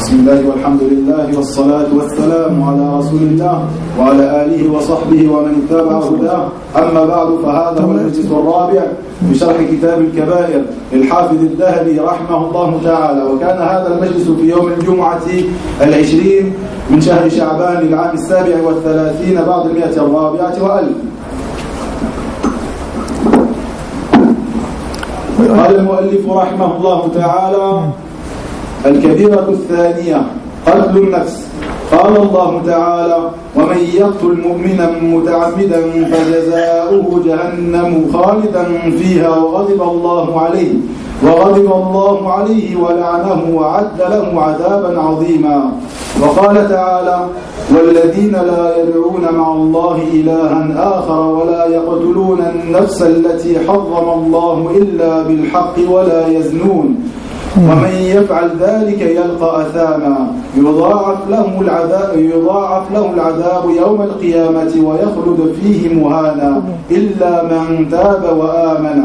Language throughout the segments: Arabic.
بسم الله والحمد لله والصلاة والسلام على رسول الله وعلى آله وصحبه ومن اتبع هداه. أما بعد، فهذا هو المجلس الرابع بشرح كتاب الكبائر للحافظ الذهبي رحمه الله تعالى. وكان هذا المجلس في يوم الجمعة 20 من شهر شعبان للعام 37 بعد 104 وألف. قال المؤلف رحمه الله تعالى: الكبيرة الثانية قتل النفس. قال الله تعالى: ومن يقتل مؤمنا متعمدا فجزاؤه جهنم خالدا فيها وغضب الله عليه ولعنه وعد له عذابا عظيما. وقال تعالى: والذين لا يدعون مع الله إلها آخر ولا يقتلون النفس التي حرم الله إلا بالحق ولا يزنون ومن يفعل ذلك يلقى أثاما يضاعف له العذاب يوم القيامة ويخلد فيه مهانا إلا من تاب وآمن.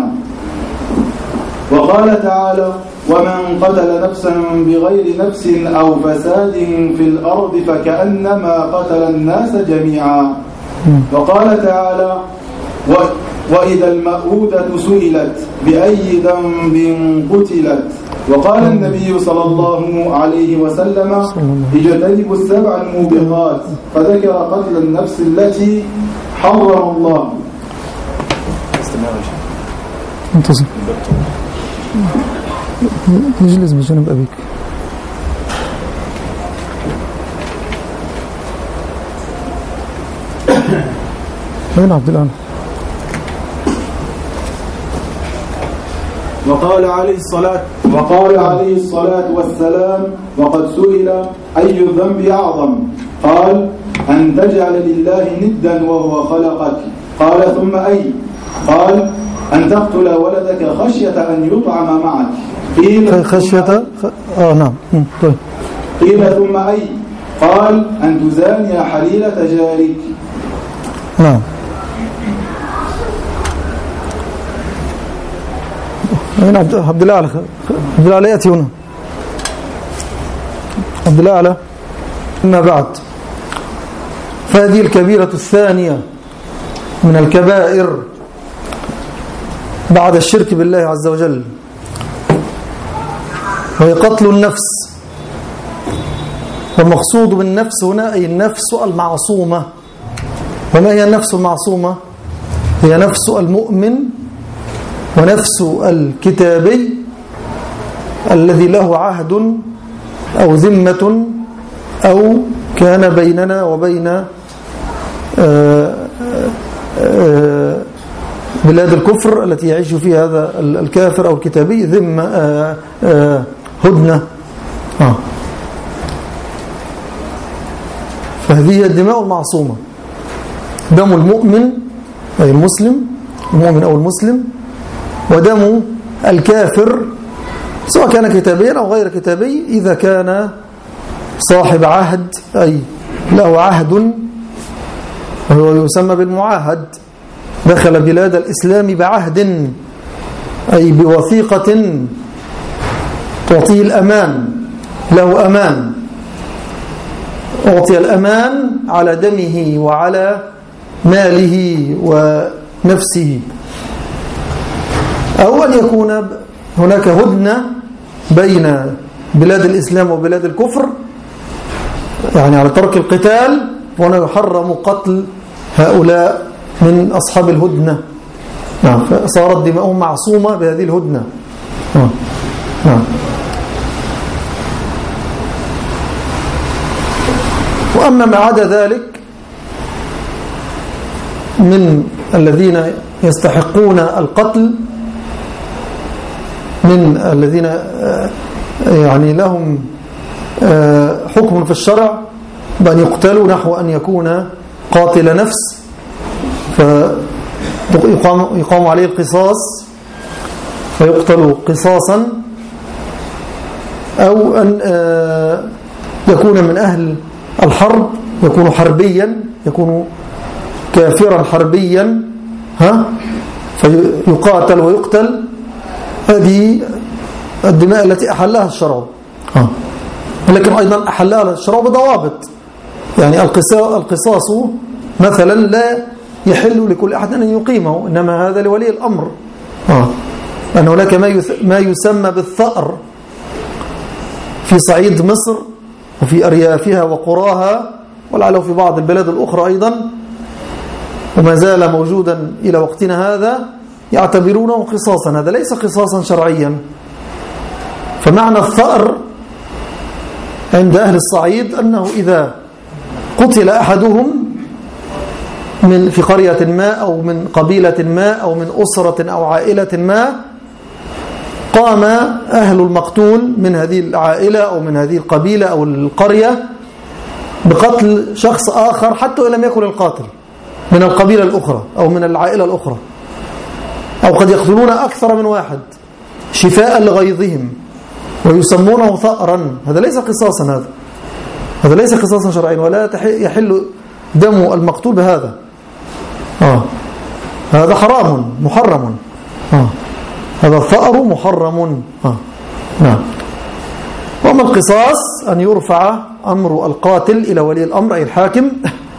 وقال تعالى: ومن قتل نفسا بغير نفس أو فساد في الأرض فكأنما قتل الناس جميعا. وقال تعالى: وإذا الموءودة سئلت بأي ذنب قتلت. وقال النبي صلى الله عليه وسلم: اجتنبوا السبع الموبقات، فذكر قتل النفس التي حرم الله. انتظر نجلس بجانب أبيك. وين عبد الآن؟ وقال عليه الصلاة والسلام: وقد سئل أي الذنب أعظم؟ قال: أن تجعل لله ندا وهو خلقك. قال: ثم أي؟ قال: أن تقتل ولدك خشية أن يطعم معك. قيل: خشية نعم. طيب. قيل: ثم أي؟ قال: أن تزاني حليلة جارك. نعم. هنا عبد الله على يأتي هنا. عبد الله على. أما بعد، فهذه الكبيرة الثانية من الكبائر بعد الشرك بالله عز وجل، وهي قتل النفس. والمقصود بالنفس هنا أي النفس المعصومة. وما هي النفس المعصومة؟ هي نفس المؤمن ونفس الكتابي الذي له عهد أو ذمة أو كان بيننا وبين بلاد الكفر التي يعيش فيها هذا الكافر أو الكتابي ذمة هدنة. فهذه هي الدماء المعصومة: دم المؤمن أي المسلم، المؤمن أو المسلم، ودم الكافر سواء كان كتابيا أو غير كتابي إذا كان صاحب عهد أي له عهد، وهو يسمى بالمعاهد. دخل بلاد الإسلام بعهد أي بوثيقة تعطيه الأمان، له أمان، أعطي الأمان على دمه وعلى ماله ونفسه. أو أن يكون هناك هدنة بين بلاد الإسلام وبلاد الكفر، يعني على ترك القتال، وأنه يحرم قتل هؤلاء من أصحاب الهدنة. نعم. فصارت دماؤهم معصومة بهذه الهدنة. نعم. وأما ما عدا ذلك من الذين يستحقون القتل، من الذين يعني لهم حكم في الشرع بأن يقتلوا، نحو أن يكون قاتل نفس فيقام عليه القصاص فيقتل قصاصا، أو أن يكون من أهل الحرب، يكون حربيا، يكون كافرا حربيا فيقاتل ويقتل. هذه الدماء التي أحلها الشرع. لكن أيضا أحلها الشرع بضوابط. يعني القصاص مثلا لا يحل لكل أحد أن يقيمه، إنما هذا لولي الأمر. أن هناك ما يسمى بالثأر في صعيد مصر وفي أريافها وقراها، ولعله في بعض البلاد الأخرى أيضا، وما زال موجودا إلى وقتنا هذا، يعتبرونه قصاصا. هذا ليس قصاصا شرعيا. فمعنى الثأر عند أهل الصعيد أنه إذا قتل أحدهم في قرية ما أو من قبيلة ما أو من أسرة أو عائلة ما، قام أهل المقتول من هذه العائلة أو من هذه القبيلة أو القرية بقتل شخص آخر حتى إن لم يكن القاتل من القبيلة الأخرى أو من العائلة الأخرى، أو قد يقتلون أكثر من واحد شفاء لغيظهم ويسمونه ثأرا. هذا ليس قصاصا، هذا ليس قصاصا شرعيا، ولا يحل دم المقتول بهذا. هذا حرام محرم. هذا الثأر محرم. نعم. وأما القصاص أن يرفع أمر القاتل إلى ولي الأمر أي الحاكم،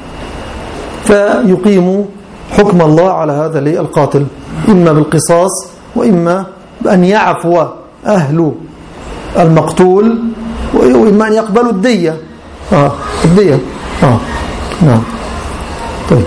فيقيم حكم الله على هذا القاتل، إما بالقصاص وإما بأن يعفو أهل المقتول، وإما أن يقبلوا الدية. الدية. نعم. طيب.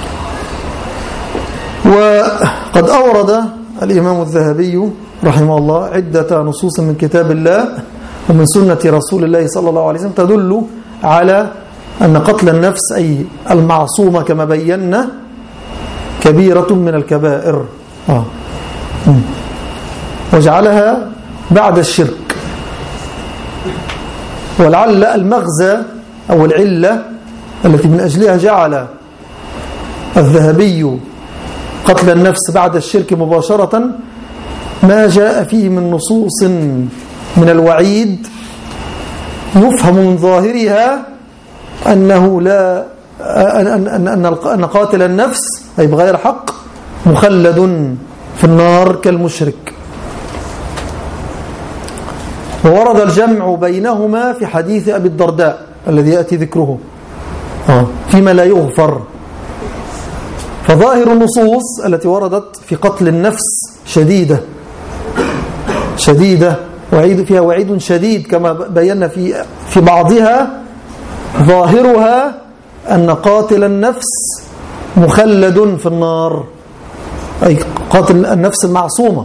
وقد أورد الإمام الذهبي رحمه الله عدة نصوص من كتاب الله ومن سنة رسول الله صلى الله عليه وسلم تدل على أن قتل النفس أي المعصومة كما بينا كبيرة من الكبائر، وجعلها بعد الشرك. ولعل المغزى أو العلة التي من أجلها جعل الذهبي قتل النفس بعد الشرك مباشرة ما جاء فيه من نصوص من الوعيد يفهم من ظاهرها أنه لا أن قاتل النفس أي بغير حق مخلد في النار كالمشرك. وورد الجمع بينهما في حديث أبي الدرداء الذي يأتي ذكره فيما لا يغفر. فظاهر النصوص التي وردت في قتل النفس شديدة فيها وعيد شديد كما بينا في بعضها، ظاهرها أن قاتل النفس مخلد في النار أي قاتل النفس المعصومة.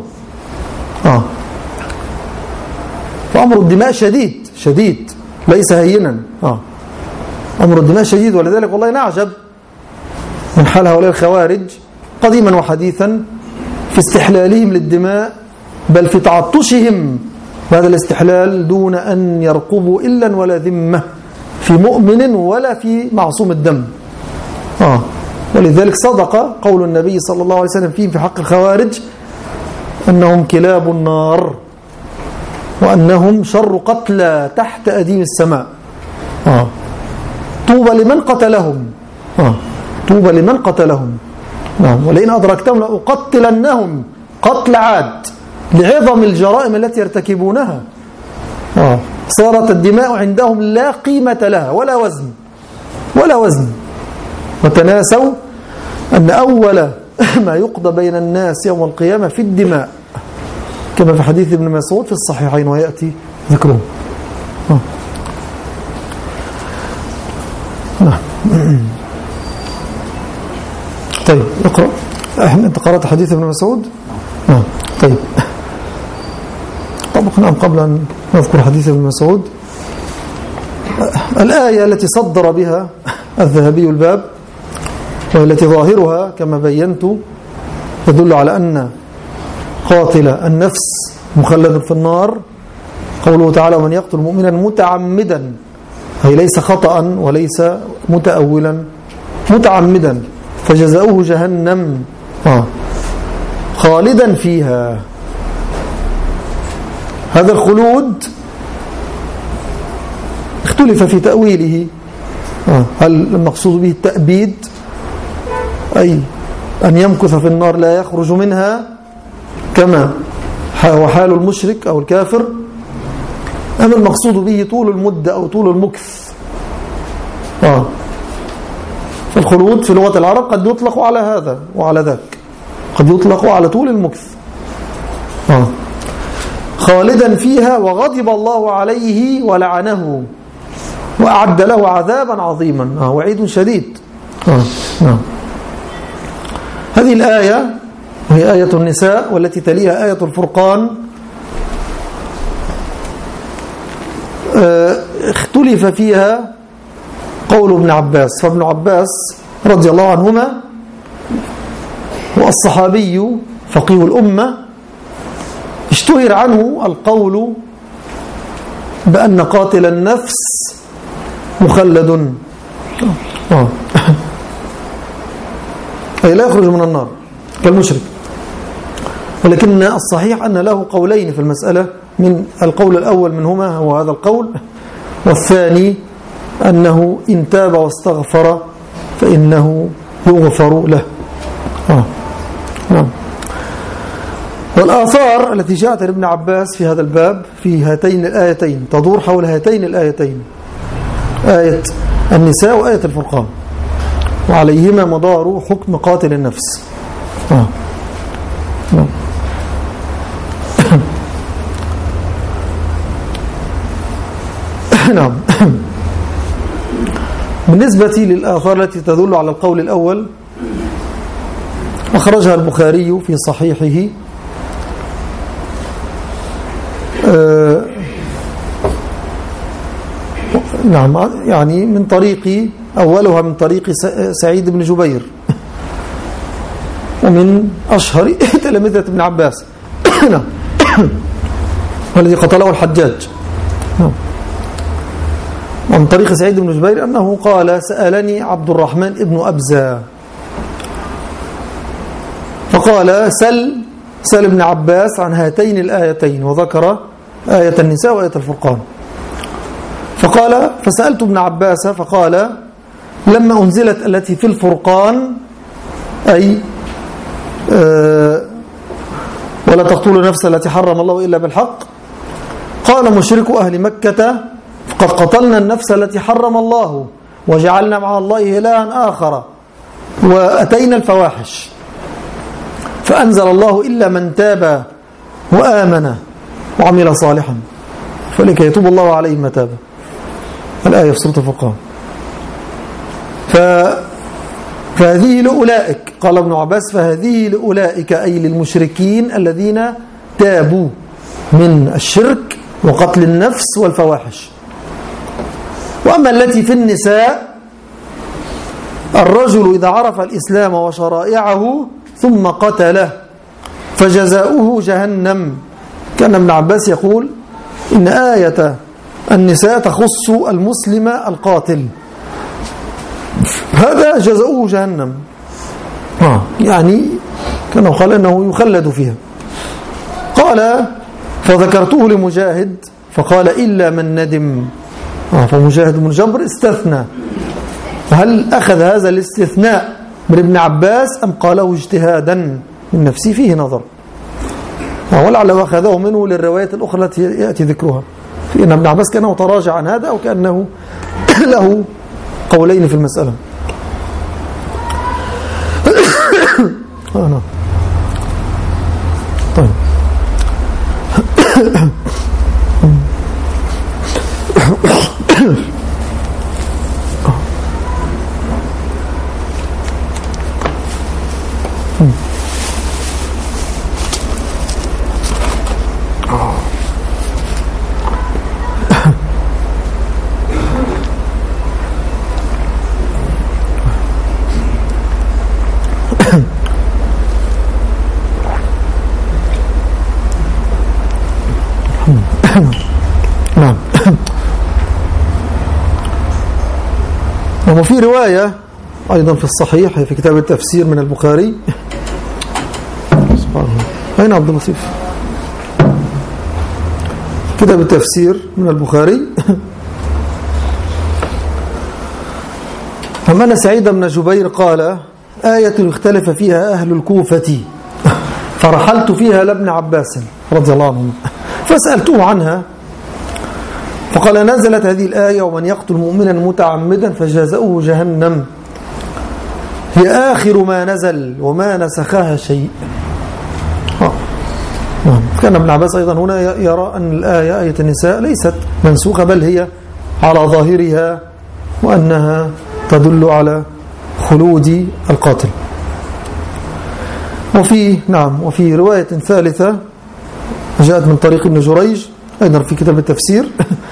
فأمر الدماء شديد ليس هينا. أمر الدماء شديد، ولذلك والله نعجب من حال هؤلاء الخوارج قديما وحديثا في استحلالهم للدماء، بل في تعطشهم بهذا الاستحلال دون أن يرقبوا إلا ولا ذمة في مؤمن ولا في معصوم الدم. ولذلك صدق قول النبي صلى الله عليه وسلم فيهم في حق الخوارج أنهم كلاب النار وأنهم شر قتلى تحت أديم السماء. طوبى لمن قتلهم. طوبى لمن قتلهم. ولئن أدركتهم لأقتلنهم قتل عاد لعظم الجرائم التي يرتكبونها. صارت الدماء عندهم لا قيمة لها ولا وزن. وتناسوا أن أول ما يقضى بين الناس يوم القيامة في الدماء، كما في حديث ابن مسعود في الصحيحين ويأتي ذكره. طيب اقرأ. أنت قرأت حديث ابن مسعود؟ طيب طبقنا قبل أن نذكر حديث ابن مسعود الآية التي صدر بها الذهبي الباب، والتي ظاهرها كما بينت تدل على أن قاتل النفس مخلد في النار. قوله تعالى: ومن يقتل مؤمنا متعمدا، أي ليس خطأ وليس متأولا، متعمدا فجزاؤه جهنم خالدا فيها. هذا الخلود اختلف في تأويله، هل المقصود به التأبيد أي أن يمكث في النار لا يخرج منها كما هو حال المشرك أو الكافر، أم المقصود به طول المدة أو طول المكث؟ فالخلود في لغة العرب قد يطلق على هذا وعلى ذاك، قد يطلق على طول المكث. خالدا فيها وغضب الله عليه ولعنه وأعد له عذابا عظيما. وعيد شديد. هذه الآية وهي آية النساء والتي تليها آية الفرقان اختلف فيها قول ابن عباس. فابن عباس رضي الله عنهما والصحابي فقيه الأمة اشتهر عنه القول بأن قاتل النفس مخلد، أي لا يخرج من النار كالمشرك. ولكن الصحيح أن له قولين في المسألة، من القول الأول منهما هو هذا القول، والثاني أنه إن تاب واستغفر فإنه يغفر له. نعم. والآثار التي جاءت عن ابن عباس في هذا الباب في هاتين الآيتين تدور حول هاتين الآيتين، آية النساء وآية الفرقان، وعليهما مدار حكم قاتل النفس. نعم. بالنسبة للآثار التي تدل على القول الأول أخرجها البخاري في صحيحه نعم، يعني من طريق، أولها من طريق سعيد بن جبير ومن أشهر تلامذة ابن عباس والذي قتله الحجاج. ومن طريق سعيد بن جبير أنه قال: سألني عبد الرحمن ابن أبزة فقال: سأل ابن عباس عن هاتين الآيتين، وذكر آية النساء وآية الفرقان. فقال: فسألت ابن عباس فقال: لما أنزلت التي في الفرقان، أي ولا تقتلوا نفس التي حرم الله إلا بالحق، قال مشرك أهل مكة: فقد قتلنا النفس التي حرم الله وجعلنا مع الله إلها آخر وأتينا الفواحش، فأنزل الله: إلا من تاب وآمن وعمل صالحا فلكي يتوب الله عليه ما تاب. الآية في سورة الفرقان. فهذه لأولئك، قال ابن عباس: فهذه لأولئك، أي للمشركين الذين تابوا من الشرك وقتل النفس والفواحش. وأما التي في النساء، الرجل إذا عرف الإسلام وشرائعه ثم قتله فجزاؤه جهنم. كان ابن عباس يقول إن آية النساء تخص المسلم القاتل، هذا جزاؤه جهنم، يعني كان قال أنه يخلد فيها. قال: فذكرته لمجاهد فقال: إلا من ندم. فمجاهد بن جبر استثنى. هل أخذ هذا الاستثناء من ابن عباس أم قاله اجتهادا من نفسه؟ فيه نظر، ولعله أخذه منه للروايات الأخرى التي يأتي ذكرها، في أن ابن عباس كأنه تراجع عن هذا أو كأنه له قولين في المسألة. طيب. نعم. وفي رواية أيضا في الصحيح في كتاب التفسير من البخاري. سبحان الله. أين عبد اللطيف؟ كتاب التفسير من البخاري. أن سعيد بن جبير قال: آية اختلف فيها أهل الكوفة فرحلت فيها لابن عباس رضي الله عنه، فسألته عنها فقال نزلت هذه الآية ومن يقتل مؤمنا متعمدا فجزاؤه جهنم هي آخر ما نزل وما نسخها شيء. كان ابن عباس أيضا هنا يرى أن الآية آية النساء ليست منسوخة بل هي على ظاهرها وأنها تدل على خلود القاتل. وفي رواية ثالثة جاءت من طريق ابن جريج أيضا في كتاب التفسير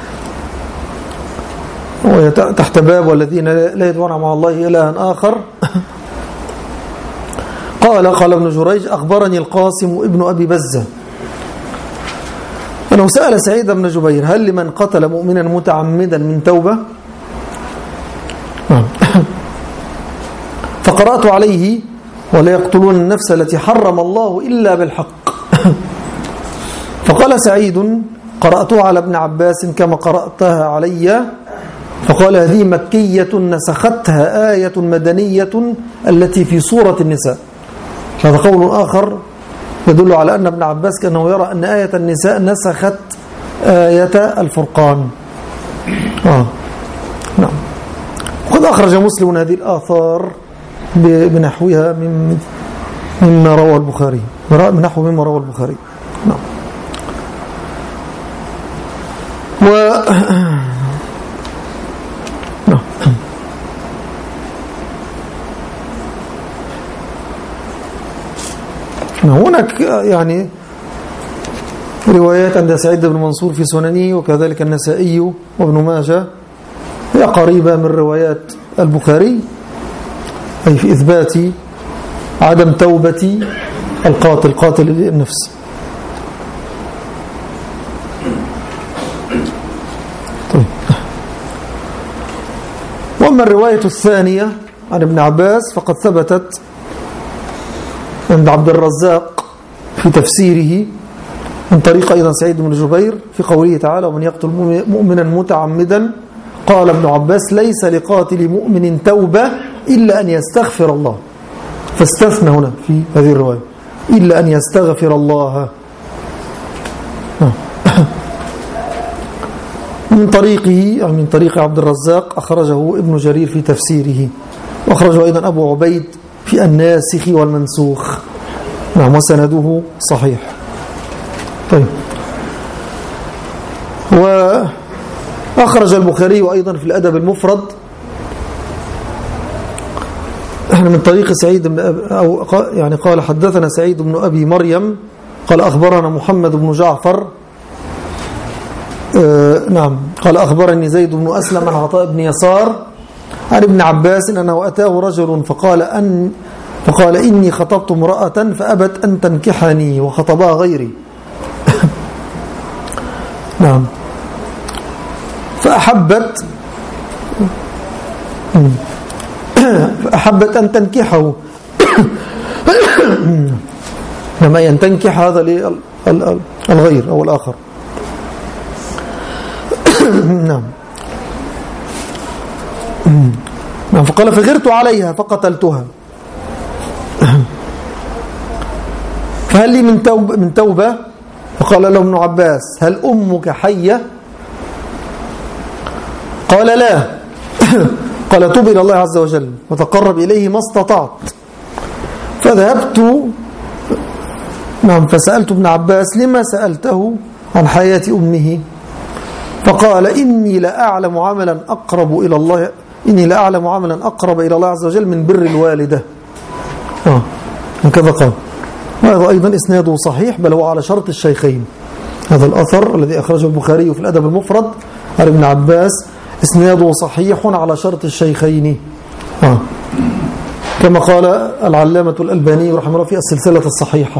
تحت باب والذين لا يدعون مع الله إلها آخر قال ابن جريج أخبرني القاسم ابن أبي بزة أنه سأل سعيد بن جبير هل لمن قتل مؤمنا متعمدا من توبة؟ فقرأت عليه ولا يقتلون النفس التي حرم الله إلا بالحق. فقال سعيد قرأتها على ابن عباس كما قرأتها علي. فقال هذه مكية نسختها آية مدنية التي في سورة النساء. هذا قول آخر يدل على أن ابن عباس كأنه يرى أن آية النساء نسخت آية الفرقان. نعم. وقد أخرج مسلم هذه الآثار بنحوها مما روى البخاري، بنحو مما روى البخاري. نعم. هناك يعني روايات عند سعيد بن منصور في سننه وكذلك النسائي وابن ماجه هي قريبة من روايات البخاري أي في إثبات عدم توبة قاتل النفس. طيب. وأما الرواية الثانية عن ابن عباس فقد ثبتت عند عبد الرزاق في تفسيره من طريق أيضا سعيد بن جبير في قوله تعالى ومن يقتل مؤمنا متعمدا قال ابن عباس ليس لقاتل مؤمن توبة إلا أن يستغفر الله. فاستثنى هنا في هذه الرواية إلا أن يستغفر الله. من طريقه من طريق عبد الرزاق أخرجه ابن جرير في تفسيره وأخرجه أيضا أبو عبيد في الناسخ والمنسوخ. نعم. وسنده صحيح. طيب. وأخرج البخاري أيضا في الأدب المفرد من طريق سعيد أو يعني قال حدثنا سعيد بن أبي مريم قال أخبرنا محمد بن جعفر نعم قال أخبرني زيد بن أسلم عن عطاء بن يسار عن ابن عباس أنه أتاه رجل فقال إني خطبت امرأة فأبت أن تنكحني وخطبها غيري. نعم. فأحبت أن تنكحه لما أن تنكح هذا للغير أو الآخر. نعم. فقال فغرت عليها فقتلتها فهل لي من توبة؟ فقال له ابن عباس هل أمك حية؟ قال لا. قال توب إلى الله عز وجل وتقرب إليه ما استطعت. فذهبت فسألت ابن عباس لما سألته عن حياة أمه؟ فقال إني لأعلم عملا أقرب إلى الله عز وجل من بر الوالدة. هكذا قال. وهذا أيضا إسناده صحيح بل هو على شرط الشيخين. هذا الأثر الذي أخرجه البخاري في الأدب المفرد عن ابن عباس إسناده صحيح على شرط الشيخين كما قال العلامة الألباني رحمه الله في السلسلة الصحيحة.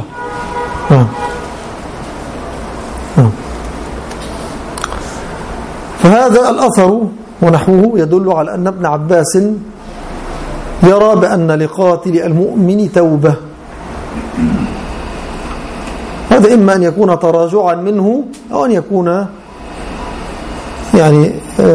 فهذا الأثر ونحوه يدل على أن ابن عباس يرى بأن لقاتل المؤمن توبة. هذا إما أن يكون تراجعا منه أو أن يكون يعني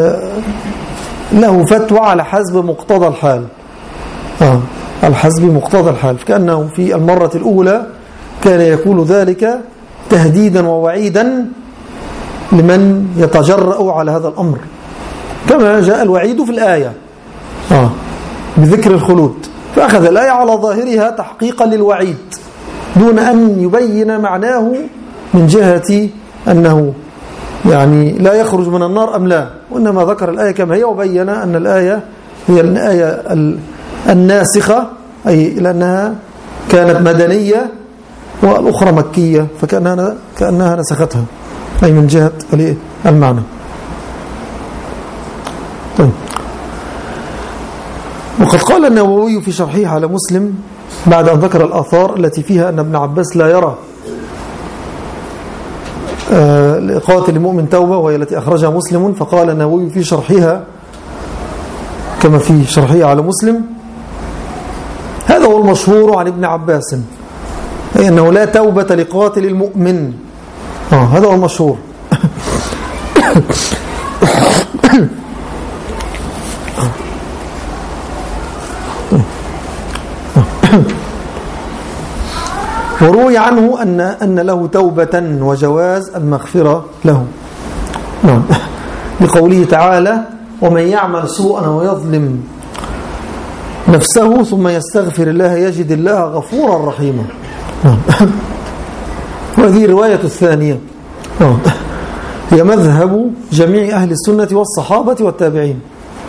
له فتوى على حسب مقتضى الحال. على حسب مقتضى الحال. كأنه في المرة الأولى كان يقول ذلك تهديدا ووعيدا لمن يتجرأ على هذا الأمر، كما جاء الوعيد في الآية بذكر الخلود، فأخذ الآية على ظاهرها تحقيقا للوعيد دون أن يبين معناه من جهة أنه يعني لا يخرج من النار أم لا، وإنما ذكر الآية كما هي وبين أن الآية هي الآية الناسخة، أي لأنها كانت مدنية والأخرى مكية فكأنها نسختها، أي من جهة المعنى. طيب. وقد قال النووي في شرحه على مسلم بعد أن ذكر الآثار التي فيها أن ابن عباس لا يرى لقاتل المؤمن توبة وهي التي أخرجها مسلم، فقال النووي في شرحها كما في شرحه على مسلم: هذا هو المشهور عن ابن عباس، أي أنه لا توبة لقاتل المؤمن. هذا هو المشهور. وروي عنه أن له توبة وجواز المغفرة له، لقوله تعالى: ومن يعمل سوءا ويظلم نفسه ثم يستغفر الله يجد الله غفورا رحيما. وهذه الرواية الثانية هي مذهب جميع أهل السنة والصحابة والتابعين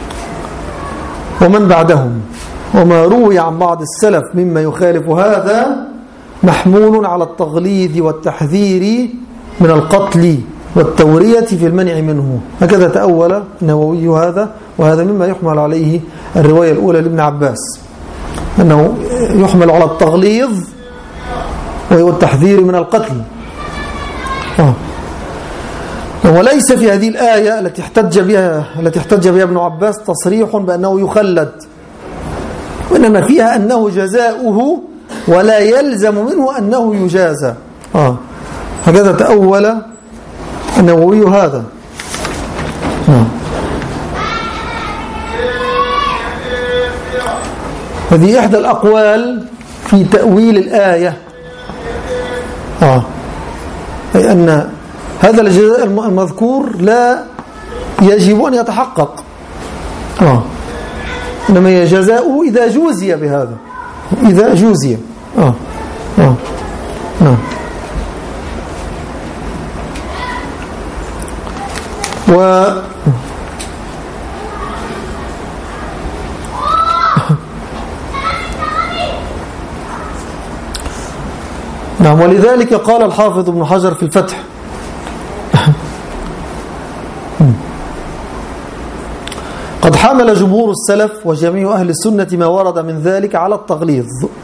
ومن بعدهم، وما روي عن بعض السلف مما يخالف هذا محمول على التغليظ والتحذير من القتل والتورية في المنع منه. هكذا تأول النووي هذا، وهذا مما يحمل عليه الرواية الأولى لابن عباس، أنه يحمل على التغليظ والتحذير من القتل. وليس في هذه الآية التي احتج بها ابن عباس تصريح بأنه يخلد، وإنما فيها أنه جزاؤه ولا يلزم منه أنه يجازى. هكذا تأول النووي هذا. هذه إحدى الأقوال في تأويل الآية، أي أن هذا الجزاء المذكور لا يجب أن يتحقق، إنما هي جزاؤه إذا جوزي بهذا، إذا جوزي. نعم. ولذلك قال الحافظ ابن حجر في الفتح: قد حمل جمهور السلف وجميع أهل السنة ما ورد من ذلك على التغليظ.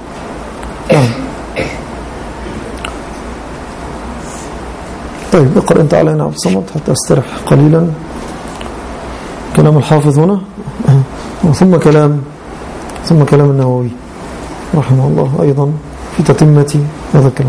طيب اقرأ أنت علينا عبد الصمد حتى أسترح قليلا. كلام الحافظ هنا ثم كلام النووي رحمه الله أيضا في تتمة هذا الكلام.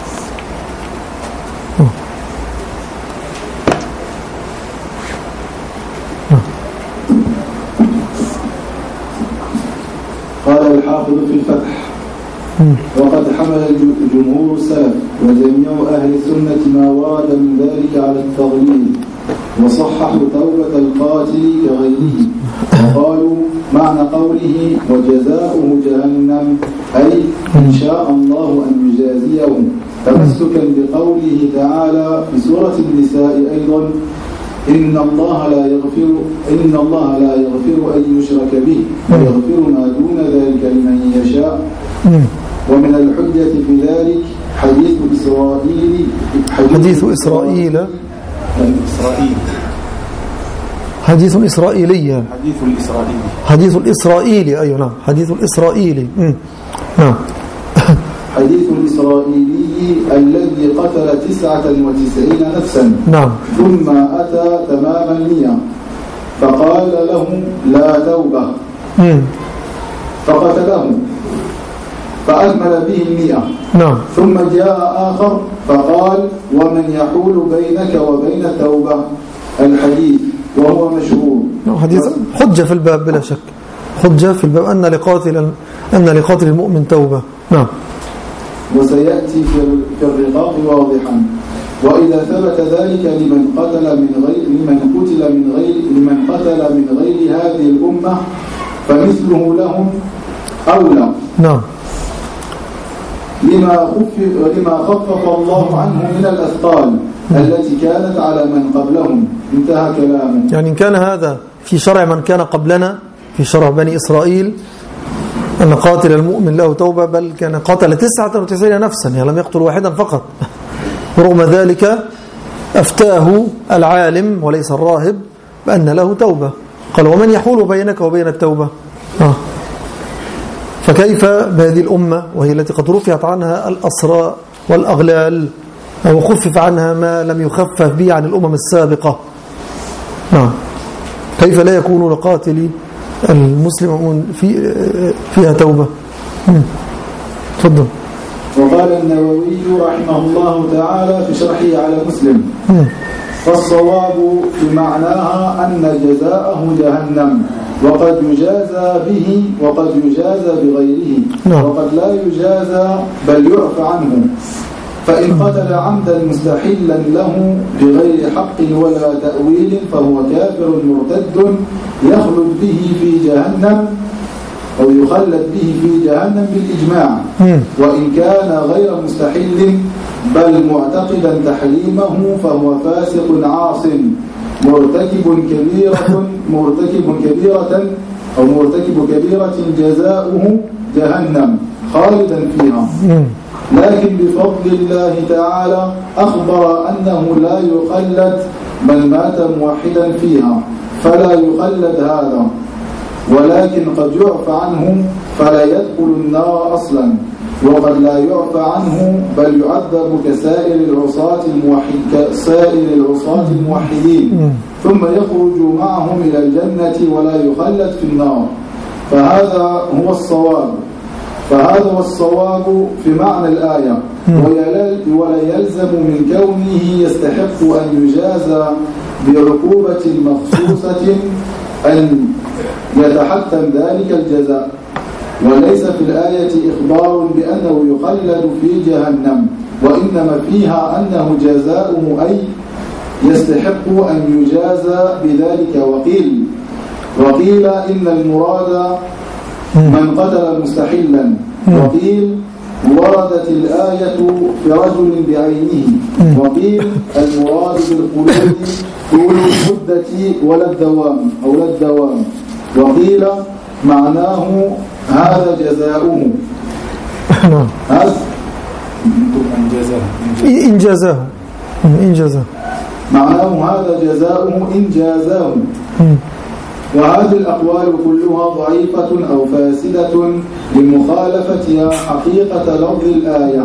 قال الحافظ في الفتح: وقد حمل جمهور السلف وجميع أهل السنة ما ورد من ذلك على التغليظ، وصححوا توبة القاتل كغيره، وقالوا معنى قوله وجزاؤه جهنم أي إن شاء الله أن يجازيه، تمسكا بقوله تعالى في سورة النساء أيضا: إن الله لا يغفر أن يشرك به ويغفر ما دون ذلك لمن يشاء. ومن الحجة في ذلك حديث إسرائيل حديث إسرائيلي حديث الإسرائيلي أيوة نعم حديث الإسرائيلي نعم حديث الإسرائيلي الذي قتل 99 نفسا نعم ثم أتى تمام 100 فقال لهم لا توبة فقتلهم فأكمل به 100 نعم ثم جاء آخر فقال ومن يحول بينك وبين التوبة الحديث وهو مشهور حديث حجة في الباب بلا شك حجة في الباب أن لقاتل المؤمن توبة نعم وسيأتي في الرقاق واضحا وإذا ثبت ذلك لمن قتل من غير هذه الأمة فمثله لهم أولى. نعم. لما خفف الله عنه من الأثقال التي كانت على من قبلهم. انتهى كلامه. يعني إن كان هذا في شرع من كان قبلنا، في شرع بني إسرائيل، أن قاتل المؤمن له توبة، بل كان قتل 99 نفسا، يعني لم يقتل واحدا فقط. ورغم ذلك أفتاه العالم وليس الراهب بأن له توبة. قال: ومن يحول بينك وبين التوبة؟ فكيف بهذه الأمة وهي التي قد رفعت عنها الأسرى والأغلال، أو خفف عنها ما لم يخفف به عن الأمم السابقة؟ نعم. كيف لا يكون لقاتل المسلم فيها توبة؟ تفضل. وقال النووي رحمه الله تعالى في شرحه على مسلم: فالصواب في معناها أن جزاءه جهنم، وقد يجازى به وقد يجازى بغيره، وقد لا يجازى بل يعفى عنه. فإن قتل عمدا مستحلا له بغير حق ولا تأويل فهو كافر مرتد يخلد به في جهنم، أو يخلد به في جهنم بالإجماع. وإن كان غير مستحل بل معتقدا تحريمه فهو فاسق عاص مرتكب كبيرة جزاؤه جهنم خالدا فيها. لكن بفضل الله تعالى أخبر أنه لا يخلد من مات موحدا فيها، فلا يخلد هذا، ولكن قد يعفى عنه فلا يدخل النار أصلا، وقد لا يعفى عنه بل يعذب كسائر العصاة الموحدين، ثم يخرج معهم إلى الجنة ولا يخلد في النار. فهذا هو الصواب في معنى الآية. ولا يلزم من كونه يستحق أن يجازى بعقوبة مخصوصة أن يتحتم ذلك الجزاء. وليس في الآية إخبار بأنه يخلد في جهنم، وإنما فيها أنه جزاؤه أي يستحق أن يجازى بذلك. وقيل إن المراد من قتل مستحلا، وقيل وردت الآية في رجل بعينه، وقيل المراد بالخلود طول المدة ولا الدوام، وقيل معناه هذا جزاؤه. إن جزاه معناه هذا جزاؤه إن جازاه. وهذه الأقوال كلها ضعيفة أو فاسدة لمخالفتها حقيقة لفظ الآية.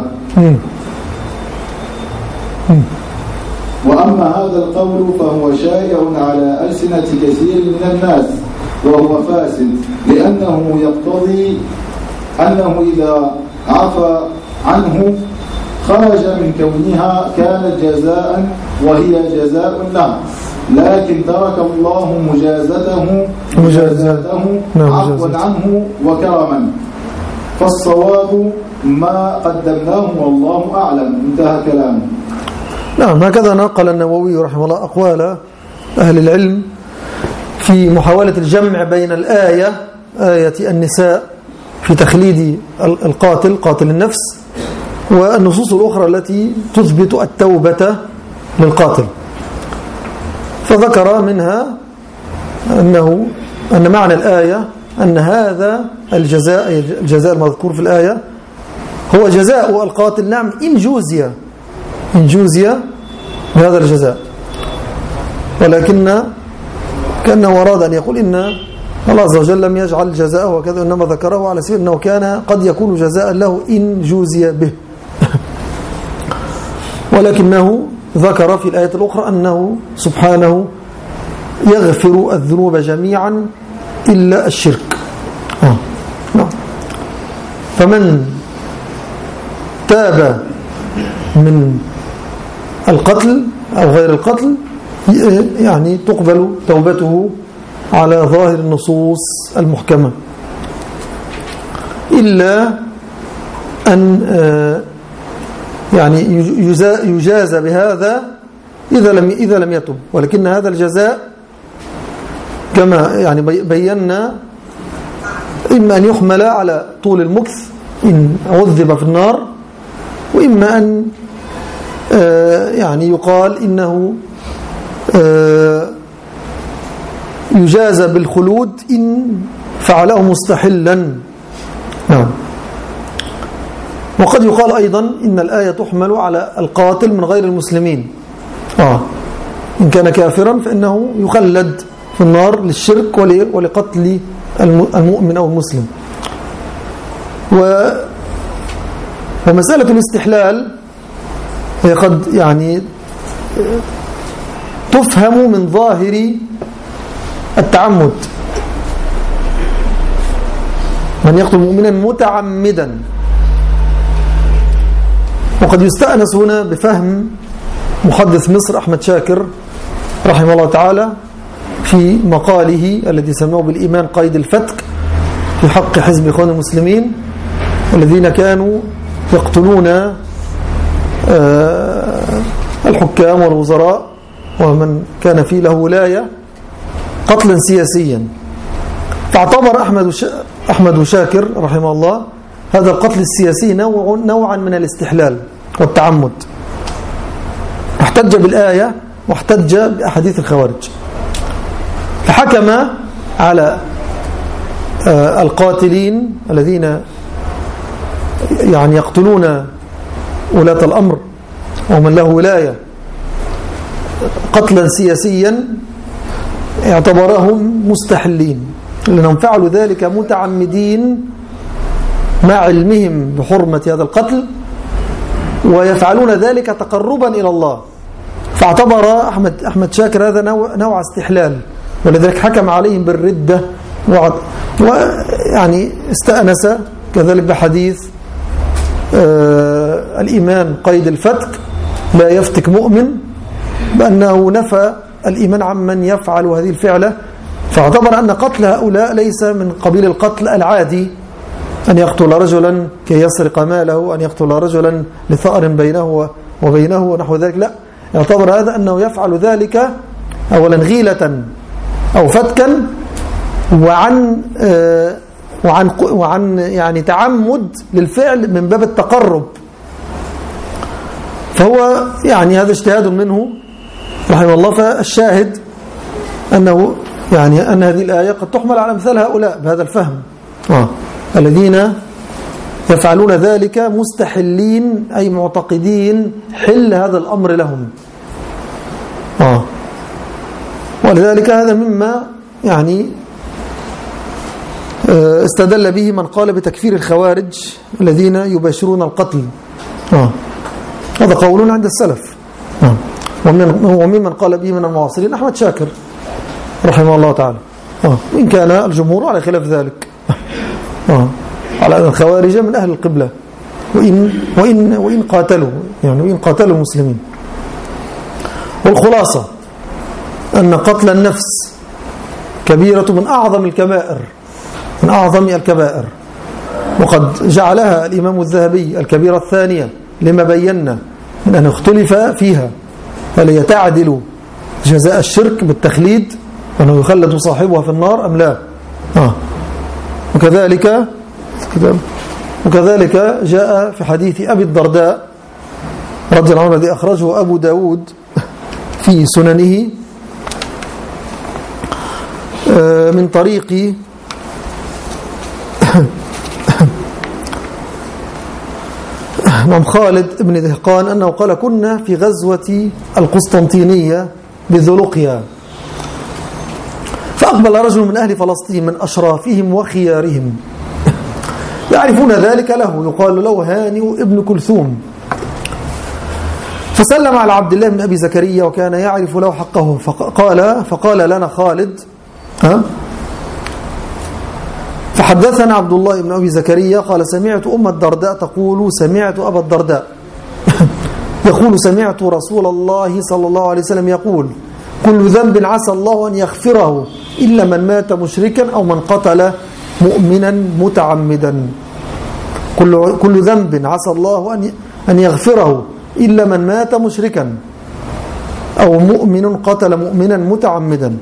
وأما هذا القول فهو شائع على ألسنة كثير من الناس، وهو فاسد، لأنه يقتضي أنه إذا عفى عنه خرج من كونها كانت جزاء وهي جزاء له، لكن ترك الله مجازته عفوا عنه وكرما. فالصواب ما قدمناه والله أعلم. انتهى كلامه. نعم. هكذا نقل النووي رحمه الله أقوال أهل العلم في محاولة الجمع بين الآية، آية النساء في تخليد القاتل قاتل النفس، والنصوص الأخرى التي تثبت التوبة للقاتل. فذكر منها أن معنى الآية أن هذا الجزاء المذكور في الآية هو جزاء القاتل، نعم، إن جوزي بهذا الجزاء، ولكن كأنه أراد أن يقول إن الله عز وجل لم يجعل جزاءه وكذا، إنما ذكره على سبيل أنه كان قد يكون جزاء له إن جوزي به. ولكنه ذكر في الآية الأخرى أنه سبحانه يغفر الذنوب جميعا إلا الشرك. فمن تاب من القتل أو غير القتل يعني تقبل توبته على ظاهر النصوص المحكمة، إلا أن يعني يجازى بهذا إذا لم يتب، ولكن هذا الجزاء كما يعني بينا إما أن يحمل على طول المكث إن عذب في النار، وإما أن يعني يقال إنه يجازى بالخلود إن فعله مستحلا. نعم. وقد يقال أيضا إن الآية تحمل على القاتل من غير المسلمين، إن كان كافرا فإنه يخلد في النار للشرك ولقتل المؤمن أو المسلم. ومسألة الاستحلال هي قد يعني تفهم من ظاهر التعمد، من يقتل مؤمنا متعمدا، وقد يستأنس هنا بفهم محدث مصر أحمد شاكر رحمه الله تعالى في مقاله الذي سموه بالإيمان قيد الفتك في حق حزب إخوان المسلمين الذين كانوا يقتلون الحكام والوزراء ومن كان فيه له ولاية قتلا سياسيا. فاعتبر أحمد شاكر رحمه الله هذا القتل السياسي نوعا من الاستحلال والتعمد، احتج بالآية واحتج بأحاديث الخوارج، فحكم على القاتلين الذين يعني يقتلون ولاة الأمر ومن له ولاية قتلا سياسيا، اعتبرهم مستحلين لأنهم فعلوا ذلك متعمدين مع علمهم بحرمة هذا القتل، ويفعلون ذلك تقربا إلى الله. فاعتبر أحمد شاكر هذا نوع استحلال، ولذلك حكم عليهم بالردة، ويعني استأنس كذلك بحديث الإيمان قيد الفتك لا يفتك مؤمن، بأنه نفى الإيمان عمن يفعل هذه الفعلة. فاعتبر أن قتل هؤلاء ليس من قبيل القتل العادي، أن يقتل رجلا كي يسرق ماله، أن يقتل رجلا لثأر بينه وبينه ونحو ذلك، لا، يعتبر هذا أنه يفعل ذلك أولا غيلة أو فتكا وعن يعني تعمد للفعل من باب التقرب. فهو يعني هذا اجتهاد منه رحمه الله. فالشاهد أنه يعني أن هذه الآية قد تحمل على مثال هؤلاء بهذا الفهم، الذين يفعلون ذلك مستحلين أي معتقدين حل هذا الأمر لهم. ولذلك هذا مما يعني استدل به من قال بتكفير الخوارج الذين يباشرون القتل. هذا قول عند السلف، وممن قال به من المعاصرين أحمد شاكر رحمه الله تعالى، إن كان الجمهور على خلاف ذلك، على أن الخوارج من أهل القبلة وإن قاتلوا، يعني وإن قاتلوا المسلمين. والخلاصة أن قتل النفس كبيرة من أعظم الكبائر، وقد جعلها الإمام الذهبي الكبيرة الثانية لما بينا من أن اختلف فيها، هل هي تعدل جزاء الشرك بالتخليد أنه يخلد صاحبها في النار أم لا. وكذلك جاء في حديث أبي الدرداء رضي الله عنه الذي أخرجه أبو داود في سننه من طريق إمام خالد بن دهقان أنه قال: كنا في غزوة القسطنطينية بذلقيا، فأقبل رجل من أهل فلسطين من أشرافهم وخيارهم يعرفون ذلك له، يقال له هانئ ابن كلثوم، فسلم على عبد الله بن أبي زكريا وكان يعرف له حقه، فقال لنا خالد فحدثنا عبد الله بن أبي زكريا قال: سمعت أم الدرداء تقول سمعت أبا الدرداء يقول سمعت رسول الله صلى الله عليه وسلم يقول: كل ذنب عسى الله أن يغفره إلا من مات مشركا أو من قتل مؤمنا متعمدا. كل ذنب عسى الله أن يغفره إلا من مات مشركا أو مؤمن قتل مؤمنا متعمدا.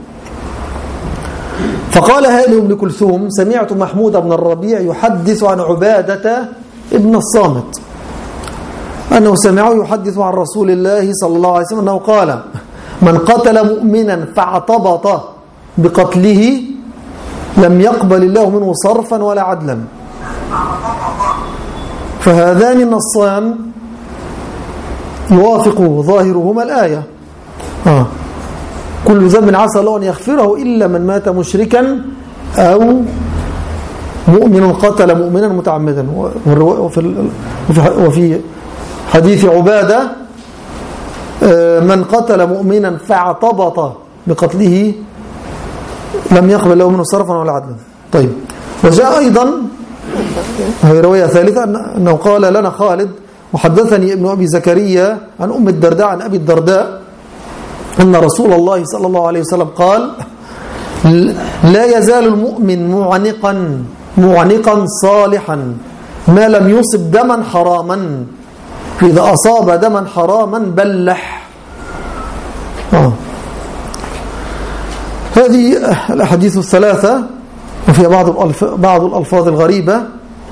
فقال هانئ بن كلثوم: سمعت محمود بن الربيع يحدث عن عبادة ابن الصامت أنه سمعه يحدث عن رسول الله صلى الله عليه وسلم أنه قال: من قتل مؤمنا فاعتبط بقتله لم يقبل الله منه صرفا ولا عدلا. فهذان النصان يوافق ظاهرهما الآية: كل ذنب عسى الله أن يغفره إلا من مات مشركا أو مؤمن قتل مؤمنا متعمدا. وفي حديث عبادة: من قتل مؤمنا فاعتبط بقتله لم يقبل له منه صرفا ولا عدلا. طيب، وجاء أيضا هي رواية ثالثة أنه قال لنا خالد: وحدثني ابن أبي زكريا عن أم الدرداء عن أبي الدرداء أن رسول الله صلى الله عليه وسلم قال: لا يزال المؤمن معنقا صالحا ما لم يصب دما حراما، فإذا أصاب دما حراما بلح. هذه الأحاديث الثلاثة وفيها بعض الألفاظ الغريبة،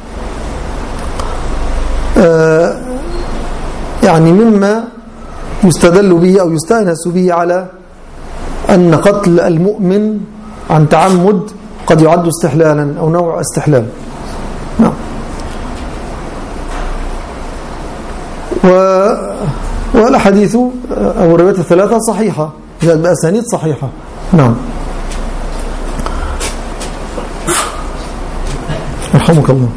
يعني مما يستدل به أو يستأنس به على أن قتل المؤمن عن تعمد قد يعد استحلالا أو نوع استحلال. نعم. والحديث أو الروايات الثلاثة صحيحة بأسانيد صحيحة. نعم. رحمك الله.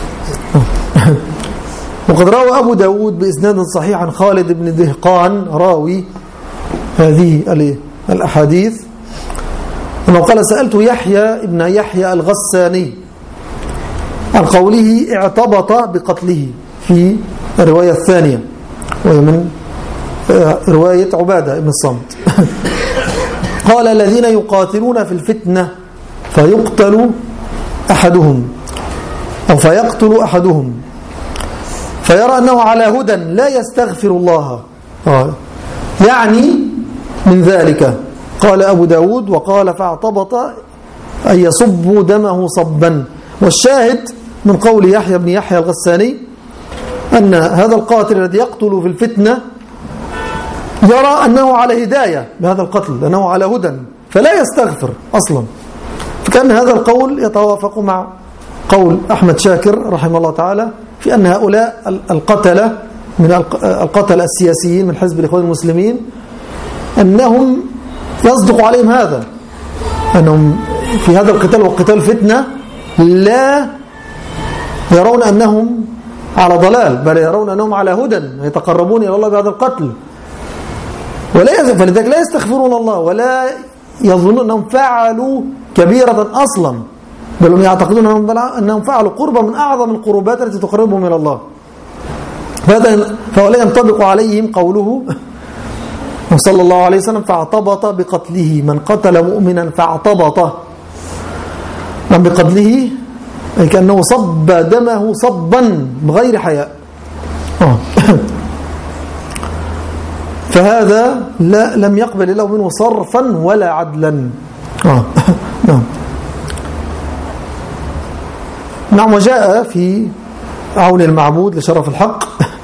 وقد روى أبو داود بإسناد صحيح عن خالد بن دهقان راوي هذه الأحاديث أنه قال: سألت يحيى ابن يحيى الغساني عن قوله اعتبط بقتله في الرواية الثانية، وهي من رواية عبادة ابن الصامت. قال: الذين يقاتلون في الفتنة فيقتل أحدهم أو فيقتل أحدهم فيرى أنه على هدى لا يستغفر الله، يعني من ذلك. قال أبو داود: وقال فاعتبط أن يصب دمه صبا. والشاهد من قول يحيى بن يحيى الغساني أن هذا القاتل الذي يقتل في الفتنة يرى أنه على هداية بهذا القتل، أنه على هدى فلا يستغفر أصلا. فكان هذا القول يتوافق مع قول أحمد شاكر رحمه الله تعالى في أن هؤلاء القتلة من القتلة السياسيين من حزب الإخوان المسلمين أنهم يصدق عليهم هذا، أنهم في هذا القتال وقتال فتنة لا يرون أنهم على ضلال، بل يرون أنهم على هدى يتقربون إلى الله بهذا القتل، فلذلك لا يستغفرون الله ولا يظنون أنهم فعلوا كبيرة أصلا، بل هم يعتقدون أنهم فعلوا قربة من أعظم القربات التي تقربهم إلى الله. فهؤلاء ينطبق عليهم قوله صلى الله عليه وسلم: فاعتبط بقتله. من قتل مؤمنا فاعتبط من بقتله أي كأنه صب دمه صبا بغير حياء. فهذا لم يقبل الله منه صرفا ولا عدلا. نعم. وجاء في عون المعبود لشرف الحق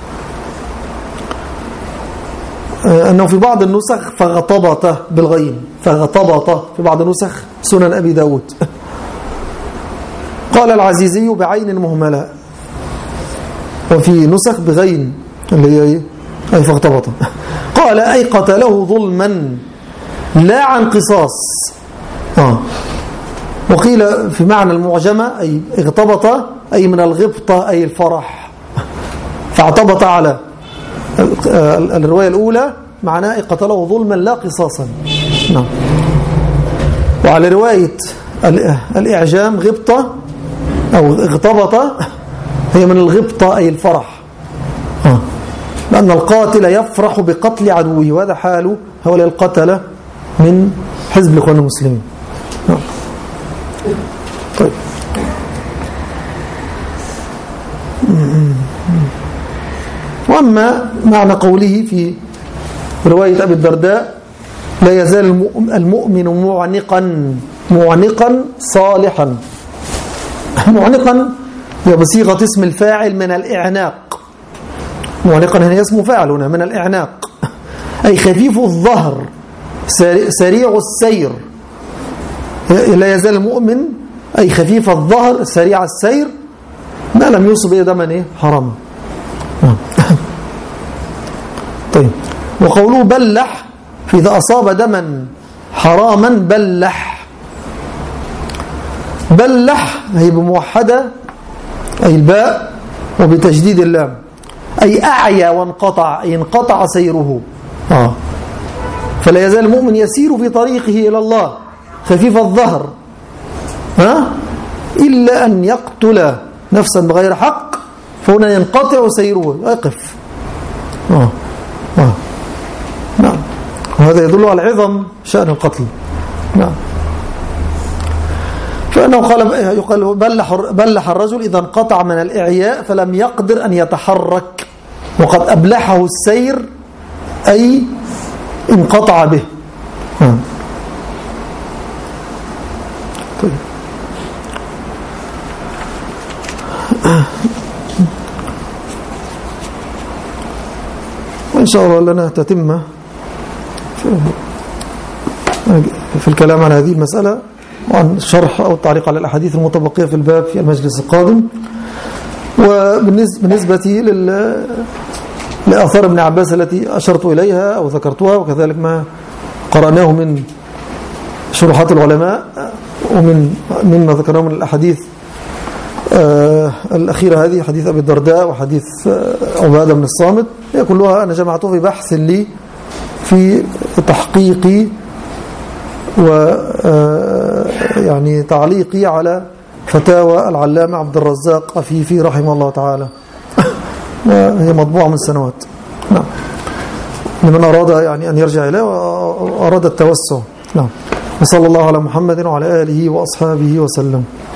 أنه في بعض النسخ فاغتبط بالغين، فاغتبط في بعض النسخ سنن أبي داود. قال العزيزي بعين مهملة، وفي نسخ بغين اللي هي أي فاغتبط. قال: أي قتله ظلما لا عن قصاص. وقيل في معنى المعجمة أي اغتبط أي من الغبطة أي الفرح، فاعتبط على الرواية الأولى معناه قتله ظلما لا قصاصا. نعم. وعلى رواية الإعجام غبطة أو اغتبط هي من الغبطة أي الفرح، لأن القاتل يفرح بقتل عدوه، وهذا حال هؤلاء القتلة من حزب الإخوان المسلمين. طيب. وأما معنى قوله في رواية أبي الدرداء لا يزال المؤمن معانقا صالحا. معانقا بصيغة اسم الفاعل من الإعناق. معانقا هنا اسم فاعل هنا من الإعناق، أي خفيف الظهر سريع السير. لا يزال المؤمن أي خفيف الظهر سريع السير ما لم يصب دما حرام. طيب، وقوله بلح إذا أصاب دما حراما بلح هي بموحدة أي الباء وبتجديد اللام، أي أعيا وانقطع، أي انقطع سيره. فلا يزال المؤمن يسير في طريقه إلى الله خفيف الظهر إلا أن يقتل نفسا بغير حق، فهنا ينقطع سيره، يقف. نعم، وهذا يدل على عظم شأن القتل. نعم، فإنه يقال بلح الرجل إذا انقطع من الإعياء فلم يقدر أن يتحرك، وقد أبلحه السير أي انقطع به. طيب. وإن شاء الله لنا تتمة في الكلام عن هذه المسألة وعن الشرح أو التعليق على الأحاديث المتبقية في الباب في المجلس القادم. وبالنسبة لآثار ابن عباس التي أشرت إليها أو ذكرتها، وكذلك ما قرأناه من شروحات العلماء ومما ذكرناه من الأحاديث الأخيرة هذه، حديث أبي الدرداء وحديث عبادة بن الصامت، هي كلها أنا جمعته في بحث لي في تحقيقي ويعني تعليقي على فتاوى العلامة عبد الرزاق أفيفي رحمه الله تعالى، وهي مطبوعة من سنوات. نعم، لمن أراد يعني أن يرجع إليه وأراد التوسع. نعم، وصلى الله على محمد وعلى آله وأصحابه وسلم.